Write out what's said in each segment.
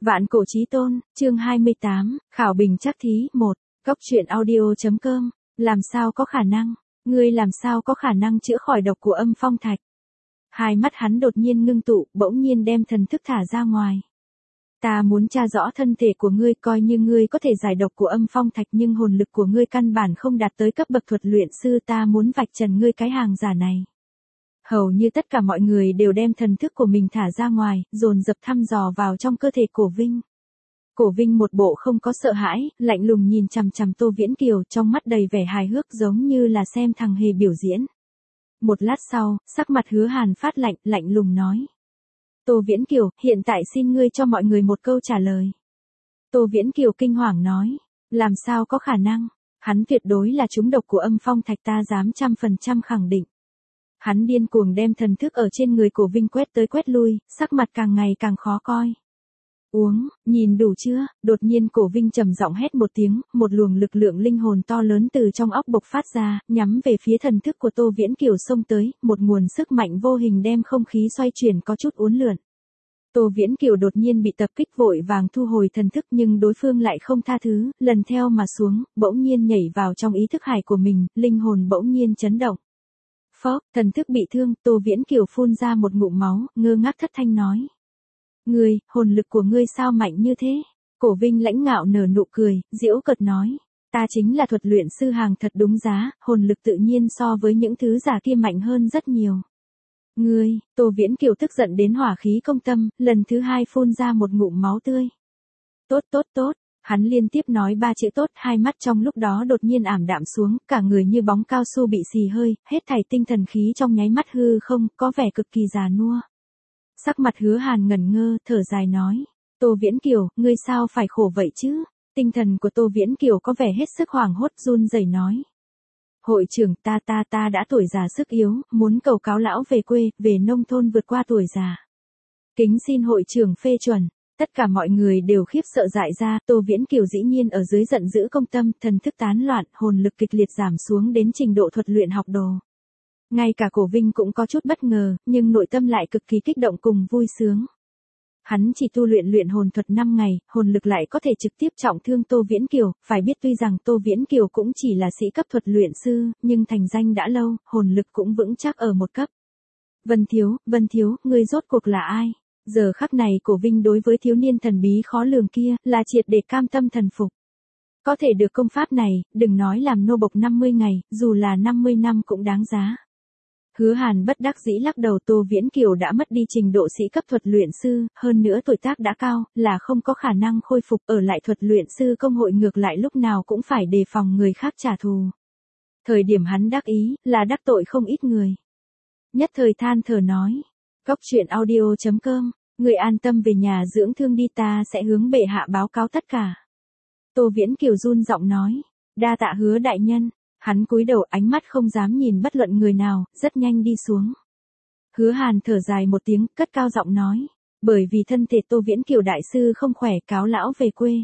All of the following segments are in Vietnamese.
Vạn cổ chí tôn, chương 28, khảo bình trắc thí 1, Cốc truyện audio.com, làm sao có khả năng, ngươi làm sao có khả năng chữa khỏi độc của Âm Phong Thạch. Hai mắt hắn đột nhiên ngưng tụ, bỗng nhiên đem thần thức thả ra ngoài. Ta muốn tra rõ thân thể của ngươi, coi như ngươi có thể giải độc của Âm Phong Thạch nhưng hồn lực của ngươi căn bản không đạt tới cấp bậc thuật luyện sư, ta muốn vạch trần ngươi cái hàng giả này. Hầu như tất cả mọi người đều đem thần thức của mình thả ra ngoài, dồn dập thăm dò vào trong cơ thể Cổ Vinh. Cổ Vinh một bộ không có sợ hãi, lạnh lùng nhìn chằm chằm Tô Viễn Kiều, trong mắt đầy vẻ hài hước giống như là xem thằng hề biểu diễn. Một lát sau, sắc mặt Hứa Hàn phát lạnh, lạnh lùng nói. Tô Viễn Kiều, hiện tại xin ngươi cho mọi người một câu trả lời. Tô Viễn Kiều kinh hoàng nói, làm sao có khả năng, hắn tuyệt đối là trúng độc của Âm Phong Thạch, ta dám 100% khẳng định. Hắn điên cuồng đem thần thức ở trên người Cổ Vinh quét tới quét lui, sắc mặt càng ngày càng khó coi. Uống, nhìn đủ chưa? Đột nhiên Cổ Vinh trầm giọng hét một tiếng, một luồng lực lượng linh hồn to lớn từ trong óc bộc phát ra, nhắm về phía thần thức của Tô Viễn Kiều xông tới, một nguồn sức mạnh vô hình đem không khí xoay chuyển có chút uốn lượn. Tô Viễn Kiều đột nhiên bị tập kích, vội vàng thu hồi thần thức nhưng đối phương lại không tha thứ, lần theo mà xuống, bỗng nhiên nhảy vào trong ý thức hải của mình, linh hồn bỗng nhiên chấn động. Phốc, thần thức bị thương, Tô Viễn Kiều phun ra một ngụm máu, ngơ ngác thất thanh nói. Ngươi, hồn lực của ngươi sao mạnh như thế? Cổ Vinh lãnh ngạo nở nụ cười, giễu cợt nói. Ta chính là thuật luyện sư hàng thật đúng giá, hồn lực tự nhiên so với những thứ giả kia mạnh hơn rất nhiều. Ngươi, Tô Viễn Kiều tức giận đến hỏa khí công tâm, lần thứ hai phun ra một ngụm máu tươi. Tốt tốt tốt. Hắn liên tiếp nói ba chữ tốt, hai mắt trong lúc đó đột nhiên ảm đạm xuống, cả người như bóng cao su bị xì hơi, hết thảy tinh thần khí trong nháy mắt hư không, có vẻ cực kỳ già nua. Sắc mặt Hứa Hàn ngẩn ngơ, thở dài nói, Tô Viễn Kiều, ngươi sao phải khổ vậy chứ? Tinh thần của Tô Viễn Kiều có vẻ hết sức hoảng hốt, run rẩy nói. Hội trưởng, ta đã tuổi già sức yếu, muốn cầu cáo lão về quê, về nông thôn vượt qua tuổi già. Kính xin hội trưởng phê chuẩn. Tất cả mọi người đều khiếp sợ dại ra, Tô Viễn Kiều dĩ nhiên ở dưới giận dữ công tâm, thần thức tán loạn, hồn lực kịch liệt giảm xuống đến trình độ thuật luyện học đồ. Ngay cả Cổ Vinh cũng có chút bất ngờ, nhưng nội tâm lại cực kỳ kích động cùng vui sướng. Hắn chỉ tu luyện hồn thuật 5 ngày, hồn lực lại có thể trực tiếp trọng thương Tô Viễn Kiều, phải biết tuy rằng Tô Viễn Kiều cũng chỉ là sĩ cấp thuật luyện sư, nhưng thành danh đã lâu, hồn lực cũng vững chắc ở một cấp. Vân Thiếu, ngươi rốt cuộc là ai? Giờ khắc này Cổ Vinh đối với thiếu niên thần bí khó lường kia, là triệt để cam tâm thần phục. Có thể được công pháp này, đừng nói làm nô bộc 50 ngày, dù là 50 năm cũng đáng giá. Hứa Hàn bất đắc dĩ lắc đầu, Tô Viễn Kiều đã mất đi trình độ sĩ cấp thuật luyện sư, hơn nữa tuổi tác đã cao, là không có khả năng khôi phục, ở lại thuật luyện sư công hội ngược lại lúc nào cũng phải đề phòng người khác trả thù. Thời điểm hắn đắc ý, là đắc tội không ít người. Nhất thời than thở nói. Cốc truyện audio.com, người an tâm về nhà dưỡng thương đi, ta sẽ hướng bệ hạ báo cáo tất cả. Tô Viễn Kiều run giọng nói, đa tạ Hứa đại nhân. Hắn cúi đầu, ánh mắt không dám nhìn bất luận người nào, rất nhanh đi xuống. Hứa Hàn thở dài một tiếng, cất cao giọng nói, bởi vì thân thể Tô Viễn Kiều đại sư không khỏe, cáo lão về quê.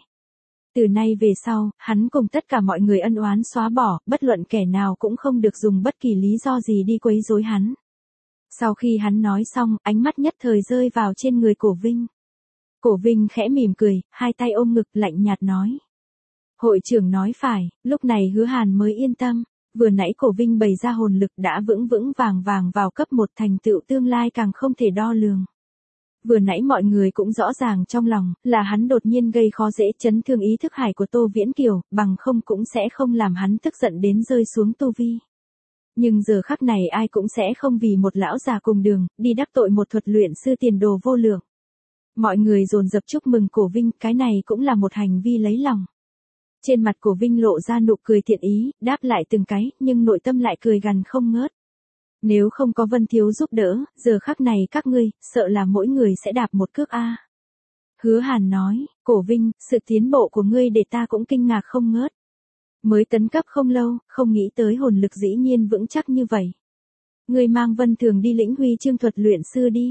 Từ nay về sau, hắn cùng tất cả mọi người ân oán xóa bỏ, bất luận kẻ nào cũng không được dùng bất kỳ lý do gì đi quấy rối hắn. Sau khi hắn nói xong, ánh mắt nhất thời rơi vào trên người Cổ Vinh. Cổ Vinh khẽ mỉm cười, hai tay ôm ngực, lạnh nhạt nói. Hội trưởng nói phải, lúc này Hứa Hàn mới yên tâm, vừa nãy Cổ Vinh bày ra hồn lực đã vững vàng vào cấp 1, thành tựu tương lai càng không thể đo lường. Vừa nãy mọi người cũng rõ ràng trong lòng, là hắn đột nhiên gây khó dễ chấn thương ý thức hải của Tô Viễn Kiều, bằng không cũng sẽ không làm hắn tức giận đến rơi xuống tu vi. Nhưng giờ khắc này ai cũng sẽ không vì một lão già cùng đường, đi đắc tội một thuật luyện sư tiền đồ vô lượng. Mọi người dồn dập chúc mừng Cổ Vinh, cái này cũng là một hành vi lấy lòng. Trên mặt Cổ Vinh lộ ra nụ cười thiện ý, đáp lại từng cái, nhưng nội tâm lại cười gằn không ngớt. Nếu không có Vân Thiếu giúp đỡ, giờ khắc này các ngươi, sợ là mỗi người sẽ đạp một cước a. Hứa Hàn nói, Cổ Vinh, sự tiến bộ của ngươi để ta cũng kinh ngạc không ngớt. Mới tấn cấp không lâu, không nghĩ tới hồn lực dĩ nhiên vững chắc như vậy. Ngươi mang Vân Thường đi lĩnh huy chương thuật luyện sư đi.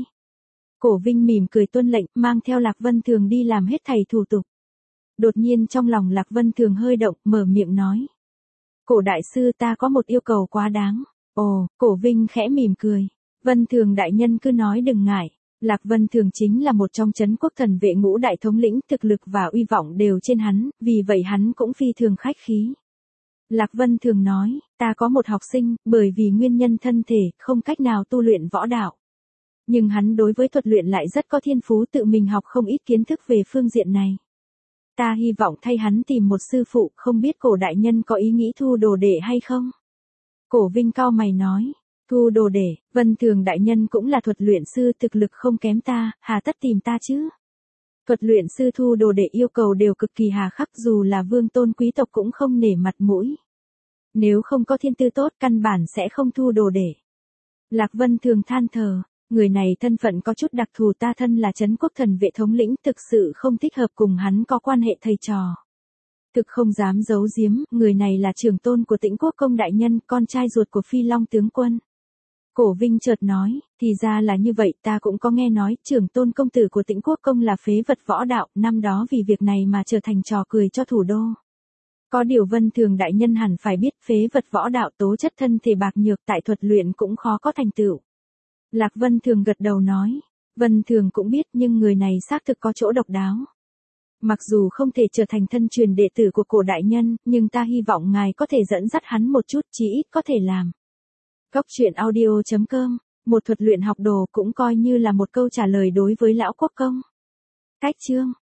Cổ Vinh mỉm cười tuân lệnh, mang theo Lạc Vân Thường đi làm hết thảy thủ tục. Đột nhiên trong lòng Lạc Vân Thường hơi động, mở miệng nói. Cổ đại sư, ta có một yêu cầu quá đáng. Ồ, Cổ Vinh khẽ mỉm cười. Vân Thường đại nhân cứ nói đừng ngại. Lạc Vân Thường chính là một trong trấn quốc thần vệ ngũ đại thống lĩnh, thực lực và uy vọng đều trên hắn, vì vậy hắn cũng phi thường khách khí. Lạc Vân Thường nói, ta có một học sinh, bởi vì nguyên nhân thân thể, không cách nào tu luyện võ đạo. Nhưng hắn đối với thuật luyện lại rất có thiên phú, tự mình học không ít kiến thức về phương diện này. Ta hy vọng thay hắn tìm một sư phụ, không biết Cổ đại nhân có ý nghĩ thu đồ đệ hay không? Cổ Vinh cau mày nói, thu đồ đệ, Vân Thường đại nhân cũng là thuật luyện sư, thực lực không kém ta, hà tất tìm ta chứ? Thuật luyện sư thu đồ đệ yêu cầu đều cực kỳ hà khắc, dù là vương tôn quý tộc cũng không nể mặt mũi. Nếu không có thiên tư tốt, căn bản sẽ không thu đồ đệ. Lạc Vân Thường than thở, người này thân phận có chút đặc thù, ta thân là trấn quốc thần vệ thống lĩnh, thực sự không thích hợp cùng hắn có quan hệ thầy trò. Thực không dám giấu giếm, người này là trưởng tôn của Tĩnh Quốc công đại nhân, con trai ruột của Phi Long tướng quân. Cổ Vinh chợt nói, thì ra là như vậy, ta cũng có nghe nói, trưởng tôn công tử của Tĩnh Quốc công là phế vật võ đạo, năm đó vì việc này mà trở thành trò cười cho thủ đô. Có điều Vân Thường đại nhân hẳn phải biết, phế vật võ đạo tố chất thân thể bạc nhược, tại thuật luyện cũng khó có thành tựu. Lạc Vân Thường gật đầu nói, Vân Thường cũng biết, nhưng người này xác thực có chỗ độc đáo. Mặc dù không thể trở thành thân truyền đệ tử của Cổ đại nhân, nhưng ta hy vọng ngài có thể dẫn dắt hắn một chút, chí ít có thể làm. Cốc truyện audio.com, một thuật luyện học đồ cũng coi như là một câu trả lời đối với lão quốc công. Cách chương